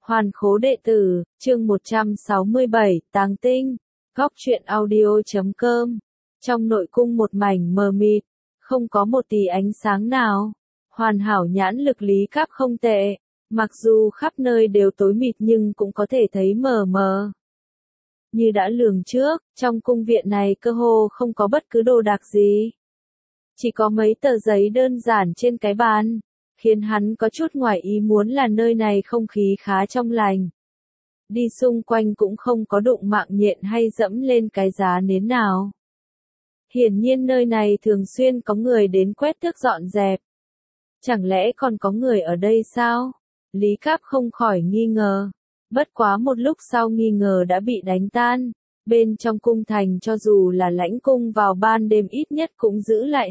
Hoàn khố đệ tử, chương 167, Tàng tinh, góc truyện audio.com. Trong nội cung một mảnh mờ mịt, không có một tí ánh sáng nào. Hoàn hảo nhãn lực Lý Cáp không tệ, mặc dù khắp nơi đều tối mịt nhưng cũng có thể thấy mờ mờ. Như đã lường trước, trong cung viện này cơ hồ không có bất cứ đồ đạc gì. Chỉ có mấy tờ giấy đơn giản trên cái bàn, khiến hắn có chút ngoài ý muốn là nơi này không khí khá trong lành. Đi xung quanh cũng không có đụng mạng nhện hay dẫm lên cái giá nến nào. Hiển nhiên nơi này thường xuyên có người đến quét tước dọn dẹp. Chẳng lẽ còn có người ở đây sao? Lý Cáp không khỏi nghi ngờ. Bất quá một lúc sau nghi ngờ đã bị đánh tan. Bên trong cung thành cho dù là lãnh cung vào ban đêm ít nhất cũng giữ lại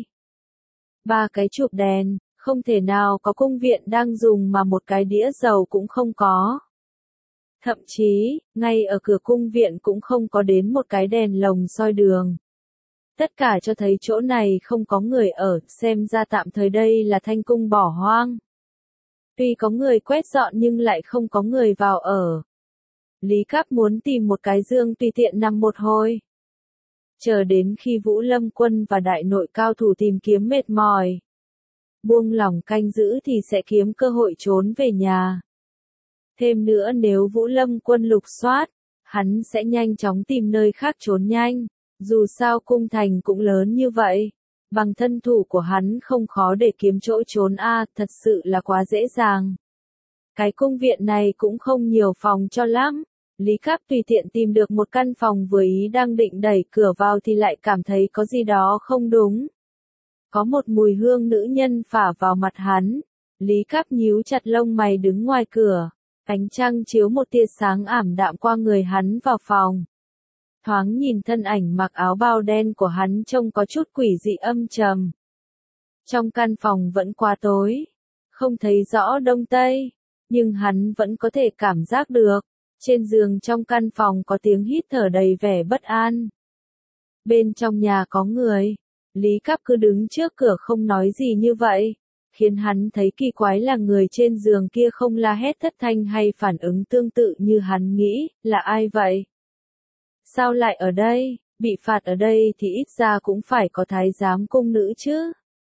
2-3 cái chụp đèn, không thể nào có cung viện đang dùng mà một cái đĩa dầu cũng không có. Thậm chí, ngay ở cửa cung viện cũng không có đến một cái đèn lồng soi đường. Tất cả cho thấy chỗ này không có người ở, xem ra tạm thời đây là thanh cung bỏ hoang. Tuy có người quét dọn nhưng lại không có người vào ở. Lý Cáp muốn tìm một cái giường tùy tiện nằm một hồi. Chờ đến khi Vũ Lâm quân và đại nội cao thủ tìm kiếm mệt mỏi, buông lỏng canh giữ thì sẽ kiếm cơ hội trốn về nhà. Thêm nữa nếu Vũ Lâm quân lục soát, hắn sẽ nhanh chóng tìm nơi khác trốn nhanh. Dù sao cung thành cũng lớn như vậy, bằng thân thủ của hắn không khó để kiếm chỗ trốn thật sự là quá dễ dàng. Cái cung viện này cũng không nhiều phòng cho lắm. Lý Cáp tùy tiện tìm được một căn phòng vừa ý đang định đẩy cửa vào thì lại cảm thấy có gì đó không đúng. Có một mùi hương nữ nhân phả vào mặt hắn. Lý Cáp nhíu chặt lông mày đứng ngoài cửa. Ánh trăng chiếu một tia sáng ảm đạm qua người hắn vào phòng. Thoáng nhìn thân ảnh mặc áo bao đen của hắn trông có chút quỷ dị âm trầm. Trong căn phòng vẫn quá tối, không thấy rõ đông tây, nhưng hắn vẫn có thể cảm giác được. Trên giường trong căn phòng có tiếng hít thở đầy vẻ bất an. Bên trong nhà có người. Lý Cáp cứ đứng trước cửa không nói gì như vậy. Khiến hắn thấy kỳ quái là người trên giường kia không la hét thất thanh hay phản ứng tương tự như hắn nghĩ, là ai vậy? Sao lại ở đây? Bị phạt ở đây thì ít ra cũng phải có thái giám cung nữ chứ.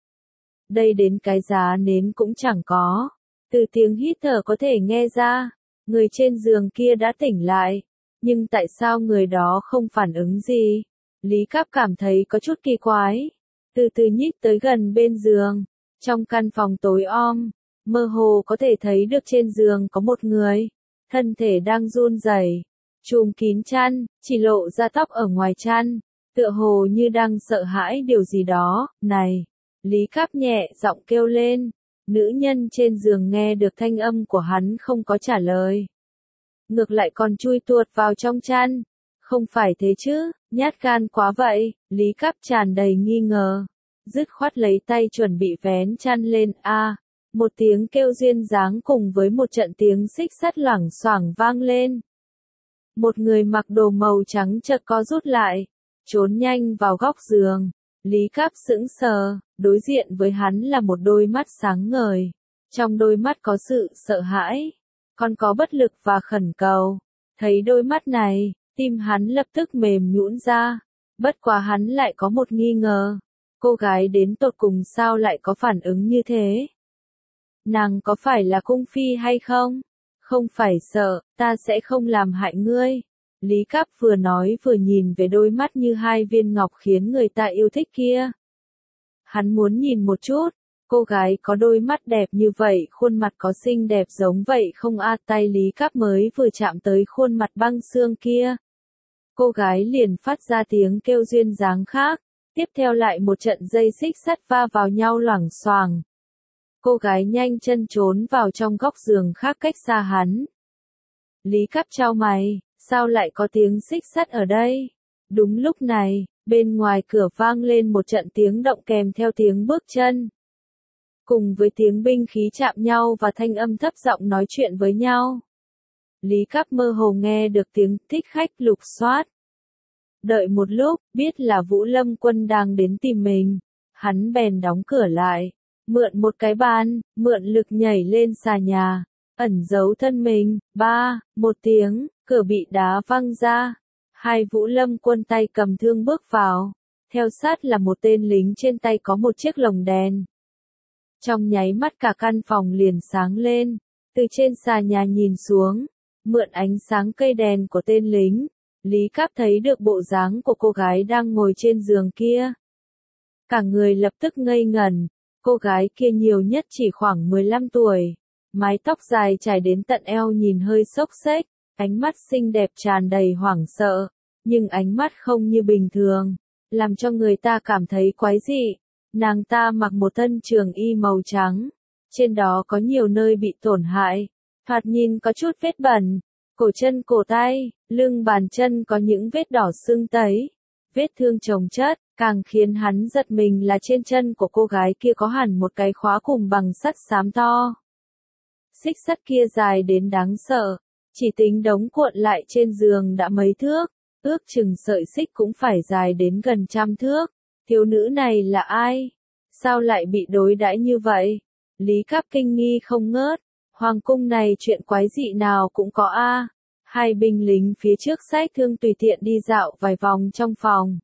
Đây đến cái giá nến cũng chẳng có. Từ tiếng hít thở có thể nghe ra, người trên giường kia đã tỉnh lại. Nhưng tại sao người đó không phản ứng gì? Lý Cáp cảm thấy có chút kỳ quái. Từ từ nhích tới gần bên giường. Trong căn phòng tối om, mơ hồ có thể thấy được trên giường có một người. Thân thể đang run rẩy, trùm kín chăn, chỉ lộ ra tóc ở ngoài chăn. Tựa hồ như đang sợ hãi điều gì đó. Này! Lý Cáp nhẹ giọng kêu lên. Nữ nhân trên giường nghe được thanh âm của hắn không có trả lời. Ngược lại còn chui tuột vào trong chăn. Không phải thế chứ, nhát gan quá vậy. Lý Cáp tràn đầy nghi ngờ. Dứt khoát lấy tay chuẩn bị vén chăn lên. Một tiếng kêu duyên dáng cùng với một trận tiếng xích sắt loảng xoảng vang lên. Một người mặc đồ màu trắng chợt co rút lại, trốn nhanh vào góc giường. Lý Cáp sững sờ, đối diện với hắn là một đôi mắt sáng ngời. Trong đôi mắt có sự sợ hãi, còn có bất lực và khẩn cầu. Thấy đôi mắt này, tim hắn lập tức mềm nhũn ra. Bất quá hắn lại có một nghi ngờ. Cô gái đến tột cùng sao lại có phản ứng như thế? Nàng có phải là cung phi hay không? Không phải sợ, ta sẽ không làm hại ngươi. Lý Cáp vừa nói vừa nhìn về đôi mắt như hai viên ngọc khiến người ta yêu thích kia. Hắn muốn nhìn một chút, cô gái có đôi mắt đẹp như vậy, khuôn mặt có xinh đẹp giống vậy không tay Lý Cáp mới vừa chạm tới khuôn mặt băng xương kia. Cô gái liền phát ra tiếng kêu duyên dáng khác, tiếp theo lại một trận dây xích sắt va vào nhau loảng xoảng. Cô gái nhanh chân trốn vào trong góc giường khác cách xa hắn. Lý Cáp chau mày, sao lại có tiếng xích sắt ở đây? Đúng lúc này, bên ngoài cửa vang lên một trận tiếng động kèm theo tiếng bước chân. Cùng với tiếng binh khí chạm nhau và thanh âm thấp giọng nói chuyện với nhau. Lý Cáp mơ hồ nghe được tiếng thích khách lục soát. Đợi một lúc, biết là Vũ Lâm quân đang đến tìm mình. Hắn bèn đóng cửa lại, mượn một cái bàn, mượn lực nhảy lên xà nhà. ẩn giấu thân mình. Một tiếng, cửa bị đá văng ra. Hai Vũ Lâm quân tay cầm thương bước vào. Theo sát là một tên lính trên tay có một chiếc lồng đèn. Trong nháy mắt cả căn phòng liền sáng lên. Từ trên xà nhà nhìn xuống, mượn ánh sáng cây đèn của tên lính, Lý Cáp thấy được bộ dáng của cô gái đang ngồi trên giường kia. Cả người lập tức ngây ngẩn, cô gái kia nhiều nhất chỉ khoảng 15 tuổi, mái tóc dài trải đến tận eo nhìn hơi xốc xếch, ánh mắt xinh đẹp tràn đầy hoảng sợ, nhưng ánh mắt không như bình thường, làm cho người ta cảm thấy quái dị. Nàng ta mặc một thân trường y màu trắng, trên đó có nhiều nơi bị tổn hại, thoạt nhìn có chút vết bẩn, cổ chân cổ tay, lưng bàn chân có những vết đỏ sưng tấy, vết thương chồng chất, càng khiến hắn giật mình là trên chân của cô gái kia có hẳn một cái khóa cùng bằng sắt xám to. Xích sắt kia dài đến đáng sợ, chỉ tính đống cuộn lại trên giường đã mấy thước, ước chừng sợi xích cũng phải dài đến gần 100 thước. Thiếu nữ này là ai? Sao lại bị đối đãi như vậy? Lý Cáp kinh nghi không ngớt, hoàng cung này chuyện quái dị nào cũng có a. Hai binh lính phía trước xách thương tùy tiện đi dạo vài vòng trong phòng.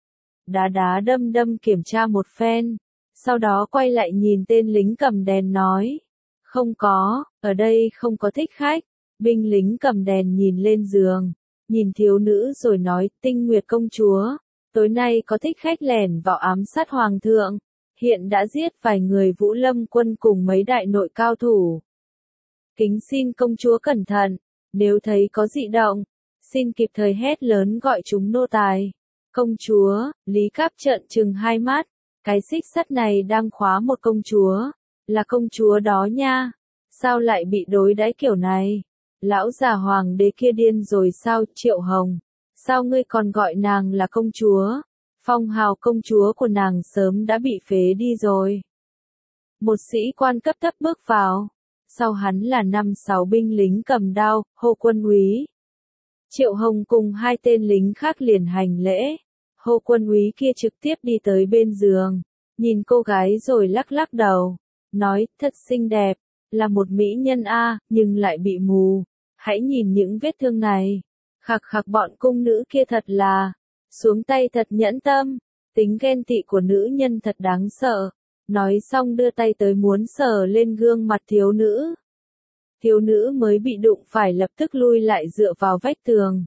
Đá đâm kiểm tra một phen, sau đó quay lại nhìn tên lính cầm đèn nói. Không có, ở đây không có thích khách. Binh lính cầm đèn nhìn lên giường, nhìn thiếu nữ rồi nói, Tinh Nguyệt công chúa, tối nay có thích khách lẻn vào ám sát hoàng thượng, hiện đã giết vài người Vũ Lâm quân cùng mấy đại nội cao thủ. Kính xin công chúa cẩn thận, nếu thấy có dị động, xin kịp thời hét lớn gọi chúng nô tài. Công chúa, Lý Cáp trợn trừng hai mắt, cái xích sắt này đang khóa một công chúa, là công chúa đó nha, sao lại bị đối đãi kiểu này? Lão già hoàng đế kia điên rồi sao? Triệu Hồng, sao ngươi còn gọi nàng là công chúa? Phong hào công chúa của nàng sớm đã bị phế đi rồi. Một sĩ quan cấp thấp bước vào, sau hắn là 5-6 binh lính cầm đao, hô quân úy. Triệu Hồng cùng hai tên lính khác liền hành lễ, hô quân úy kia trực tiếp đi tới bên giường, nhìn cô gái rồi lắc lắc đầu, nói, thật xinh đẹp, là một mỹ nhân a, nhưng lại bị mù, hãy nhìn những vết thương này. Khặc bọn cung nữ kia thật là, xuống tay thật nhẫn tâm, tính ghen tị của nữ nhân thật đáng sợ. Nói xong đưa tay tới muốn sờ lên gương mặt thiếu nữ. Thiếu nữ mới bị đụng phải lập tức lui lại dựa vào vách tường.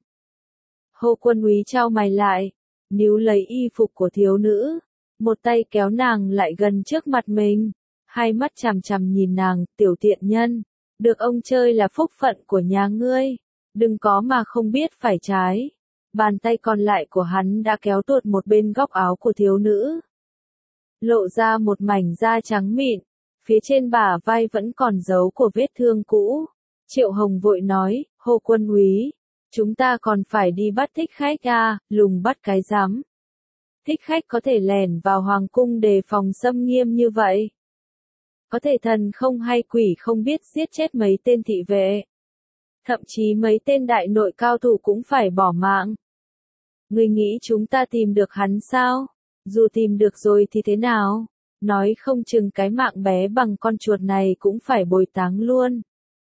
Hô quân úy chau mày lại, níu lấy y phục của thiếu nữ, một tay kéo nàng lại gần trước mặt mình, hai mắt chằm chằm nhìn nàng, tiểu tiện nhân, được ông chơi là phúc phận của nhà ngươi, đừng có mà không biết phải trái. Bàn tay còn lại của hắn đã kéo tuột một bên góc áo của thiếu nữ, lộ ra một mảnh da trắng mịn, phía trên bả vai vẫn còn dấu của vết thương cũ. Triệu Hồng vội nói, hô quân úy, chúng ta còn phải đi bắt thích khách à, lùng bắt cái rắm. Thích khách có thể lẻn vào hoàng cung đề phòng xâm nghiêm như vậy. Có thể thần không hay quỷ không biết giết chết mấy tên thị vệ. Thậm chí mấy tên đại nội cao thủ cũng phải bỏ mạng. Ngươi nghĩ chúng ta tìm được hắn sao? Dù tìm được rồi thì thế nào? Nói không chừng cái mạng bé bằng con chuột này cũng phải bồi táng luôn.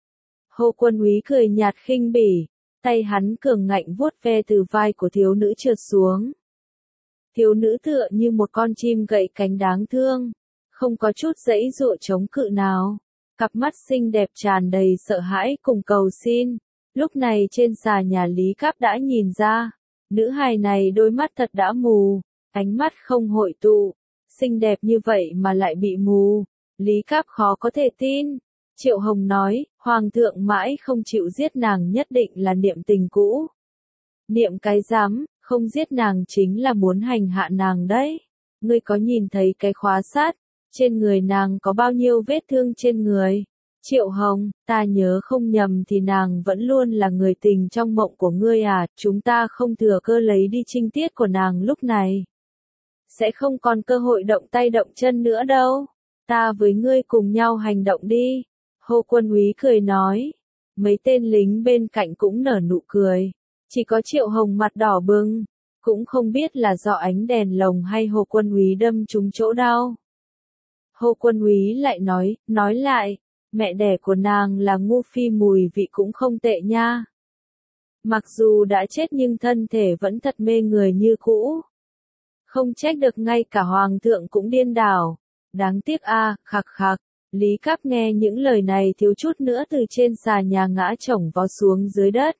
Hô quân úy cười nhạt khinh bỉ, tay hắn cường ngạnh vuốt ve từ vai của thiếu nữ trượt xuống. Thiếu nữ tựa như một con chim gậy cánh đáng thương, không có chút giãy giụa chống cự nào. Cặp mắt xinh đẹp tràn đầy sợ hãi cùng cầu xin. Lúc này trên xà nhà Lý Cáp đã nhìn ra, nữ hài này đôi mắt thật đã mù, ánh mắt không hội tụ, xinh đẹp như vậy mà lại bị mù. Lý Cáp khó có thể tin. Triệu Hồng nói, Hoàng thượng mãi không chịu giết nàng nhất định là niệm tình cũ. Niệm cái rắm, không giết nàng chính là muốn hành hạ nàng đấy. Ngươi có nhìn thấy cái khóa sát, trên người nàng có bao nhiêu vết thương trên người? Triệu Hồng, ta nhớ không nhầm thì nàng vẫn luôn là người tình trong mộng của ngươi à, chúng ta không thừa cơ lấy đi trinh tiết của nàng lúc này. Sẽ không còn cơ hội động tay động chân nữa đâu. Ta với ngươi cùng nhau hành động đi. Hô quân úy cười nói. Mấy tên lính bên cạnh cũng nở nụ cười. Chỉ có Triệu Hồng mặt đỏ bừng. Cũng không biết là do ánh đèn lồng hay Hồ quân úy đâm trúng chỗ đau. Hồ quân úy lại nói lại. Mẹ đẻ của nàng là ngu phi mùi vị cũng không tệ nha. Mặc dù đã chết nhưng thân thể vẫn thật mê người như cũ. Không trách được ngay cả hoàng thượng cũng điên đảo. Đáng tiếc a, khặc khặc. Lý Cáp nghe những lời này thiếu chút nữa từ trên xà nhà ngã chổng vó xuống dưới đất.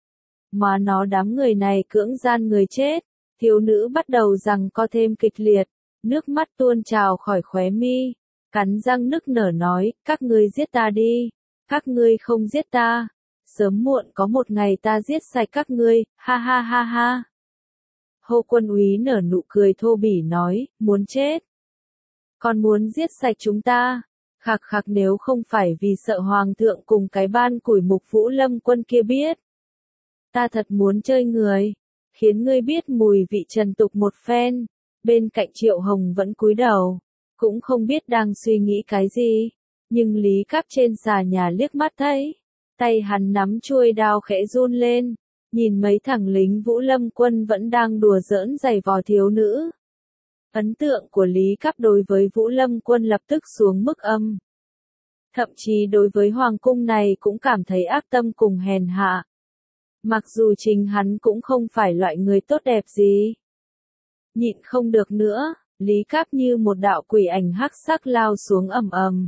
Mà nó đám người này cưỡng gian người chết. Thiếu nữ bắt đầu giằng co thêm kịch liệt. Nước mắt tuôn trào khỏi khóe mi. Cắn răng nức nở nói, các ngươi giết ta đi. Các ngươi không giết ta. Sớm muộn có một ngày ta giết sạch các ngươi, ha ha ha ha. Hồ Quân Úy nở nụ cười thô bỉ nói, muốn chết. Còn muốn giết sạch chúng ta. Khặc khặc, nếu không phải vì sợ hoàng thượng cùng cái ban củi mục Vũ Lâm Quân kia biết. Ta thật muốn chơi người. Khiến ngươi biết mùi vị trần tục một phen. Bên cạnh Triệu Hồng vẫn cúi đầu. Cũng không biết đang suy nghĩ cái gì. Nhưng Lý Cáp trên xà nhà liếc mắt thấy. Tay hắn nắm chuôi đao khẽ run lên. Nhìn mấy thằng lính Vũ Lâm Quân vẫn đang đùa giỡn giày vò thiếu nữ. Ấn tượng của Lý Cáp đối với Vũ Lâm Quân lập tức xuống mức âm. Thậm chí đối với hoàng cung này cũng cảm thấy ác tâm cùng hèn hạ. Mặc dù chính hắn cũng không phải loại người tốt đẹp gì. Nhịn không được nữa, Lý Cáp như một đạo quỷ ảnh hắc sắc lao xuống ầm ầm.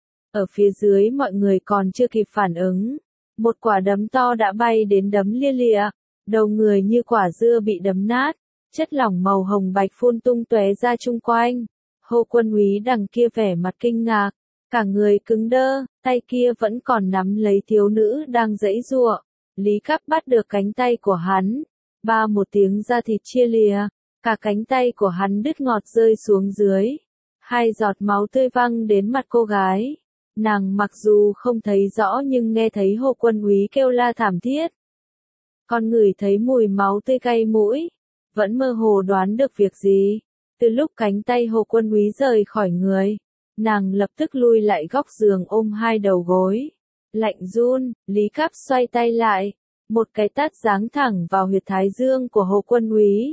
Ở phía dưới mọi người còn chưa kịp phản ứng. Một quả đấm to đã bay đến đấm lia lịa. Đầu người như quả dưa bị đấm nát. Chất lỏng màu hồng bạch phun tung tóe ra chung quanh. Hồ Quân Úy đằng kia vẻ mặt kinh ngạc. Cả người cứng đơ, tay kia vẫn còn nắm lấy thiếu nữ đang giãy giụa. Lý Cáp bắt được cánh tay của hắn. Ba một tiếng da thịt chia lìa. Cả cánh tay của hắn đứt ngọt rơi xuống dưới. Hai giọt máu tươi văng đến mặt cô gái. Nàng mặc dù không thấy rõ nhưng nghe thấy Hồ Quân Úy kêu la thảm thiết. Con ngửi thấy mùi máu tươi cay mũi. Vẫn mơ hồ đoán được việc gì. Từ lúc cánh tay Hồ Quân Úy rời khỏi người. Nàng lập tức lui lại góc giường ôm hai đầu gối. Lạnh run, Lý Cáp xoay tay lại. Một cái tát giáng thẳng vào huyệt thái dương của Hồ Quân Úy.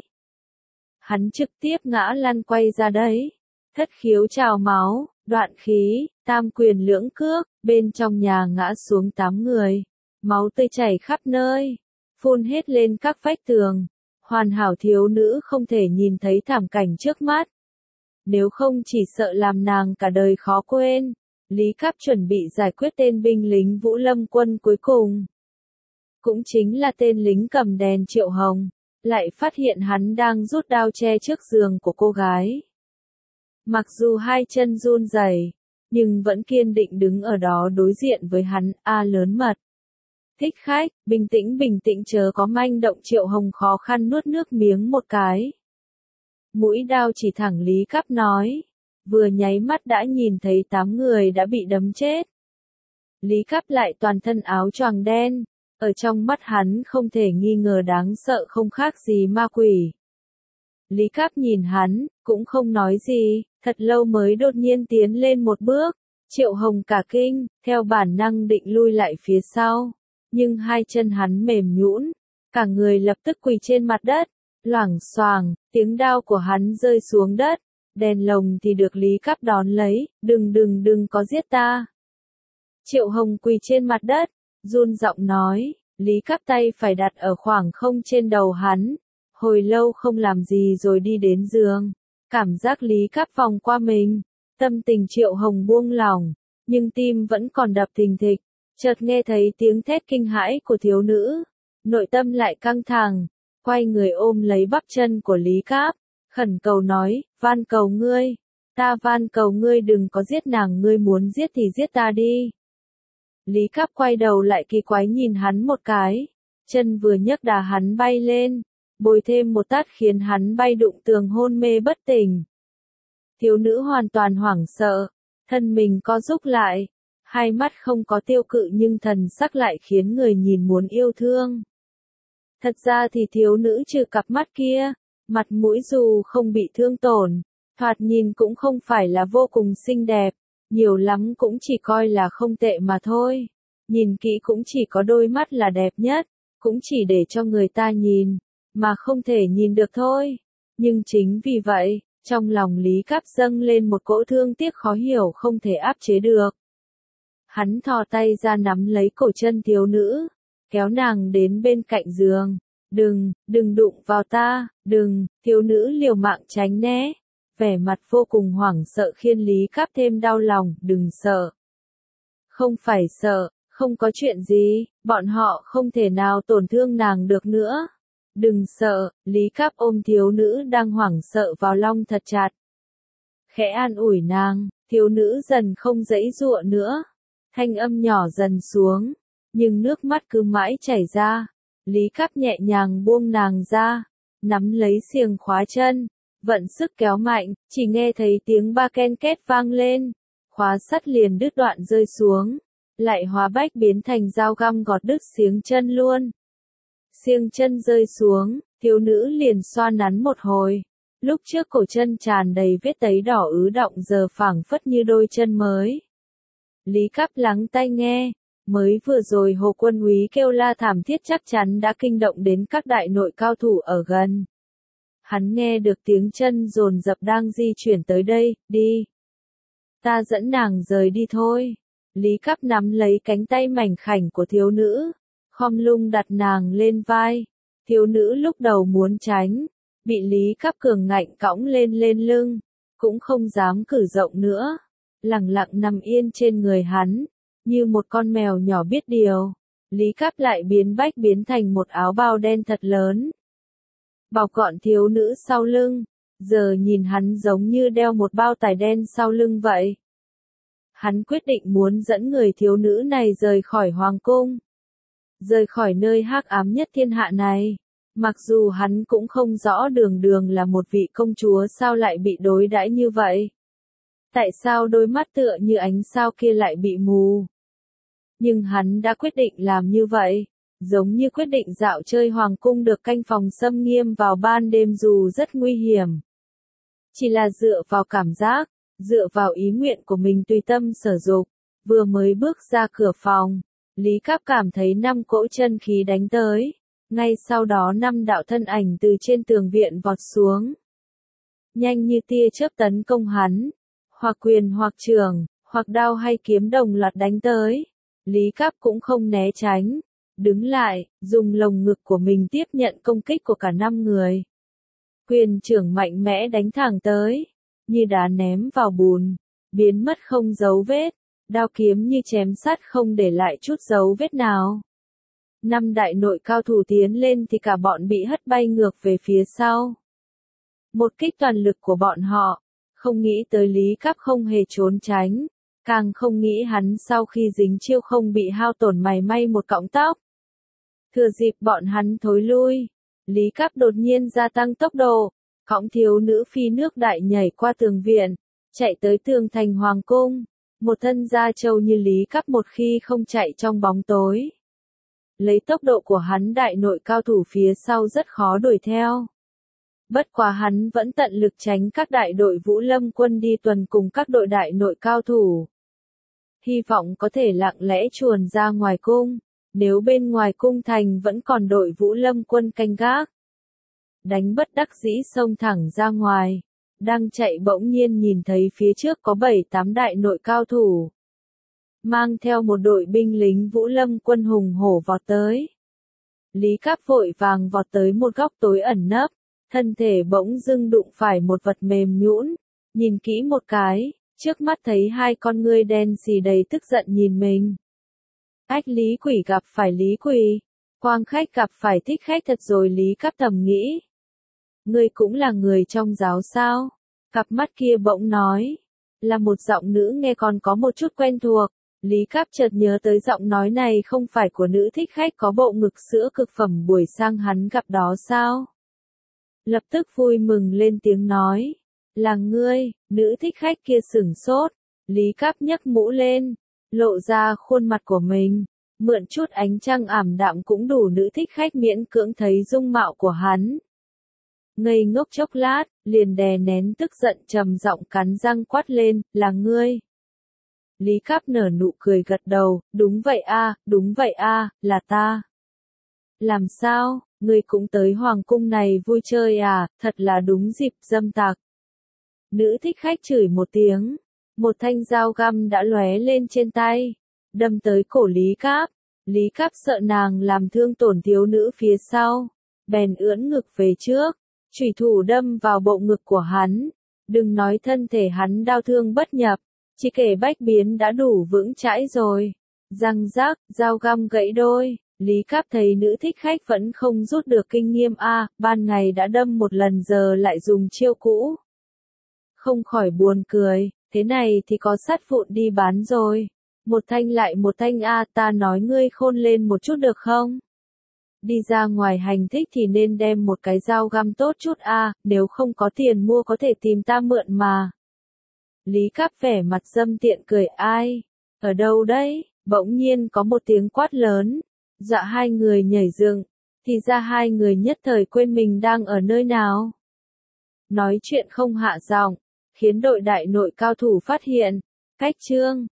Hắn trực tiếp ngã lăn quay ra đấy. Thất khiếu trào máu, đoạn khí, tam quyền lưỡng cước, bên trong nhà ngã xuống 8 người. Máu tươi chảy khắp nơi, phun hết lên các vách tường. Hoàn hảo thiếu nữ không thể nhìn thấy thảm cảnh trước mắt. Nếu không chỉ sợ làm nàng cả đời khó quên. Lý Cáp chuẩn bị giải quyết tên binh lính Vũ Lâm Quân cuối cùng. Cũng chính là tên lính cầm đèn Triệu Hồng. Lại phát hiện hắn đang rút đao che trước giường của cô gái. Mặc dù hai chân run rẩy, nhưng vẫn kiên định đứng ở đó đối diện với hắn, lớn mật. Thích khách, bình tĩnh chớ có manh động. Triệu Hồng khó khăn nuốt nước miếng một cái. Mũi đao chỉ thẳng Lý Cáp nói. Vừa nháy mắt đã nhìn thấy 8 người đã bị đấm chết. Lý Cáp lại toàn thân áo choàng đen. Ở trong mắt hắn không thể nghi ngờ đáng sợ không khác gì ma quỷ. Lý Cáp nhìn hắn, cũng không nói gì, thật lâu mới đột nhiên tiến lên một bước. Triệu Hồng cả kinh, theo bản năng định lui lại phía sau. Nhưng hai chân hắn mềm nhũn, cả người lập tức quỳ trên mặt đất. Loảng xoảng, tiếng đao của hắn rơi xuống đất. Đèn lồng thì được Lý Cáp đón lấy, đừng có giết ta. Triệu Hồng quỳ trên mặt đất, run giọng nói, Lý Cáp tay phải đặt ở khoảng không trên đầu hắn. Hồi lâu không làm gì rồi đi đến giường. Cảm giác Lý Cáp vòng qua mình. Tâm tình Triệu Hồng buông lỏng, nhưng tim vẫn còn đập thình thịch. Chợt nghe thấy tiếng thét kinh hãi của thiếu nữ. Nội tâm lại căng thẳng. Quay người ôm lấy bắp chân của Lý Cáp. Khẩn cầu nói, van cầu ngươi. Ta van cầu ngươi đừng có giết nàng, ngươi muốn giết thì giết ta đi. Lý Cáp quay đầu lại kỳ quái nhìn hắn một cái. Chân vừa nhấc đà hắn bay lên. Bồi thêm một tát khiến hắn bay đụng tường hôn mê bất tỉnh. Thiếu nữ hoàn toàn hoảng sợ. Thân mình co rúm lại. Hai mắt không có tiêu cự nhưng thần sắc lại khiến người nhìn muốn yêu thương. Thật ra thì thiếu nữ trừ cặp mắt kia. Mặt mũi dù không bị thương tổn. Thoạt nhìn cũng không phải là vô cùng xinh đẹp. Nhiều lắm cũng chỉ coi là không tệ mà thôi. Nhìn kỹ cũng chỉ có đôi mắt là đẹp nhất. Cũng chỉ để cho người ta nhìn. Mà không thể nhìn được thôi. Nhưng chính vì vậy, trong lòng Lý Cáp dâng lên một cỗ thương tiếc khó hiểu không thể áp chế được. Hắn thò tay ra nắm lấy cổ chân thiếu nữ, kéo nàng đến bên cạnh giường. Đừng đụng vào ta, đừng, thiếu nữ liều mạng tránh né. Vẻ mặt vô cùng hoảng sợ khiến Lý Cáp thêm đau lòng, đừng sợ. Không phải sợ, không có chuyện gì, bọn họ không thể nào tổn thương nàng được nữa. Đừng sợ, Lý Cáp ôm thiếu nữ đang hoảng sợ vào lòng thật chặt. Khẽ an ủi nàng, thiếu nữ dần không giãy giụa nữa. Thanh âm nhỏ dần xuống, nhưng nước mắt cứ mãi chảy ra. Lý Cáp nhẹ nhàng buông nàng ra, nắm lấy xiềng khóa chân, vận sức kéo mạnh, chỉ nghe thấy tiếng ba ken két vang lên. Khóa sắt liền đứt đoạn rơi xuống, lại hóa bách biến thành dao găm gọt đứt xiềng chân luôn. Xiềng chân rơi xuống, thiếu nữ liền xoa nắn một hồi. Lúc trước cổ chân tràn đầy vết tấy đỏ ứ đọng giờ phảng phất như đôi chân mới. Lý Cáp lắng tai nghe, mới vừa rồi Hồ Quân Úy kêu la thảm thiết chắc chắn đã kinh động đến các đại nội cao thủ ở gần. Hắn nghe được tiếng chân dồn dập đang di chuyển tới đây, đi. Ta dẫn nàng rời đi thôi. Lý Cáp nắm lấy cánh tay mảnh khảnh của thiếu nữ, khom lung đặt nàng lên vai. Thiếu nữ lúc đầu muốn tránh, bị Lý Cáp cường ngạnh cõng lên lưng, cũng không dám cử rộng nữa, lẳng lặng nằm yên trên người hắn, như một con mèo nhỏ biết điều. Lý Cáp lại biến thành một áo bao đen thật lớn, bọc gọn thiếu nữ sau lưng, giờ nhìn hắn giống như đeo một bao tải đen sau lưng vậy. Hắn quyết định muốn dẫn người thiếu nữ này rời khỏi hoàng cung, rời khỏi nơi hắc ám nhất thiên hạ này. Mặc dù hắn cũng không rõ Đường là một vị công chúa sao lại bị đối đãi như vậy. Tại sao đôi mắt tựa như ánh sao kia lại bị mù? Nhưng hắn đã quyết định làm như vậy, giống như quyết định dạo chơi hoàng cung được canh phòng xâm nghiêm vào ban đêm dù rất nguy hiểm. Chỉ là dựa vào cảm giác, dựa vào ý nguyện của mình tùy tâm sở dục, vừa mới bước ra cửa phòng, Lý Cáp cảm thấy 5 cỗ chân khí đánh tới. Ngay sau đó 5 đạo thân ảnh từ trên tường viện vọt xuống. Nhanh như tia chớp tấn công hắn, hoặc quyền hoặc chưởng, hoặc đao hay kiếm đồng loạt đánh tới. Lý Cáp cũng không né tránh, đứng lại, dùng lồng ngực của mình tiếp nhận công kích của cả 5 người. Quyền chưởng mạnh mẽ đánh thẳng tới, như đá ném vào bùn, biến mất không dấu vết, đao kiếm như chém sắt không để lại chút dấu vết nào. 5 đại nội cao thủ tiến lên thì cả bọn bị hất bay ngược về phía sau. Một kích toàn lực của bọn họ, không nghĩ tới Lý Cáp không hề trốn tránh, càng không nghĩ hắn sau khi dính chiêu không bị hao tổn mảy may một cọng tóc. Thừa dịp bọn hắn thối lui, Lý Cáp đột nhiên gia tăng tốc độ, cõng thiếu nữ phi nước đại nhảy qua tường viện, chạy tới tường thành hoàng cung. Một thân da trâu như Lý Cáp một khi không chạy trong bóng tối. Lấy tốc độ của hắn đại nội cao thủ phía sau rất khó đuổi theo. Bất quá hắn vẫn tận lực tránh các đại đội Vũ Lâm quân đi tuần cùng các đội đại nội cao thủ. Hy vọng có thể lặng lẽ chuồn ra ngoài cung, nếu bên ngoài cung thành vẫn còn đội Vũ Lâm quân canh gác. Đánh bất đắc dĩ xông thẳng ra ngoài, đang chạy bỗng nhiên nhìn thấy phía trước có 7-8 đại nội cao thủ. Mang theo một đội binh lính Vũ Lâm quân hùng hổ vọt tới. Lý Cáp vội vàng vọt tới một góc tối ẩn nấp, thân thể bỗng dưng đụng phải một vật mềm nhũn, nhìn kỹ một cái, trước mắt thấy 2 con ngươi đen xì đầy tức giận nhìn mình. Ách, Lý Quỷ gặp phải Lý Quỷ, Quang Khách gặp phải Thích Khách thật rồi. Lý Cáp thầm nghĩ. Ngươi cũng là người trong giáo sao? Cặp mắt kia bỗng nói. Là một giọng nữ nghe còn có một chút quen thuộc. Lý Cáp chợt nhớ tới giọng nói này không phải của nữ thích khách có bộ ngực sữa cực phẩm buổi sang hắn gặp đó sao? Lập tức vui mừng lên tiếng nói. Là ngươi. Nữ thích khách kia sửng sốt. Lý Cáp nhấc mũ lên, lộ ra khuôn mặt của mình. Mượn chút ánh trăng ảm đạm cũng đủ nữ thích khách miễn cưỡng thấy dung mạo của hắn. Ngây ngốc chốc lát, liền đè nén tức giận trầm giọng cắn răng quát lên, là ngươi. Lý Cáp nở nụ cười gật đầu, đúng vậy a, là ta. Làm sao, ngươi cũng tới hoàng cung này vui chơi à, thật là đúng dịp dâm tặc. Nữ thích khách chửi một tiếng, một thanh dao găm đã lóe lên trên tay, đâm tới cổ Lý Cáp. Lý Cáp sợ nàng làm thương tổn thiếu nữ phía sau, bèn ưỡn ngực về trước, chủy thủ đâm vào bộ ngực của hắn. Đừng nói thân thể hắn đau thương bất nhập, chỉ kể bách biến đã đủ vững chãi rồi. Răng rác, dao găm gãy đôi. Lý Cáp thấy nữ thích khách vẫn không rút được kinh nghiệm ban ngày đã đâm một lần giờ lại dùng chiêu cũ. Không khỏi buồn cười, thế này thì có sắt vụn đi bán rồi. Một thanh lại một thanh ta nói ngươi khôn lên một chút được không? Đi ra ngoài hành thích thì nên đem một cái dao găm tốt chút nếu không có tiền mua có thể tìm ta mượn mà. Lý Cáp vẻ mặt dâm tiện cười ai? Ở đâu đấy? Bỗng nhiên có một tiếng quát lớn. Dạ hai người nhảy dựng, thì ra hai người nhất thời quên mình đang ở nơi nào. Nói chuyện không hạ giọng, khiến đội đại nội cao thủ phát hiện. Cách chương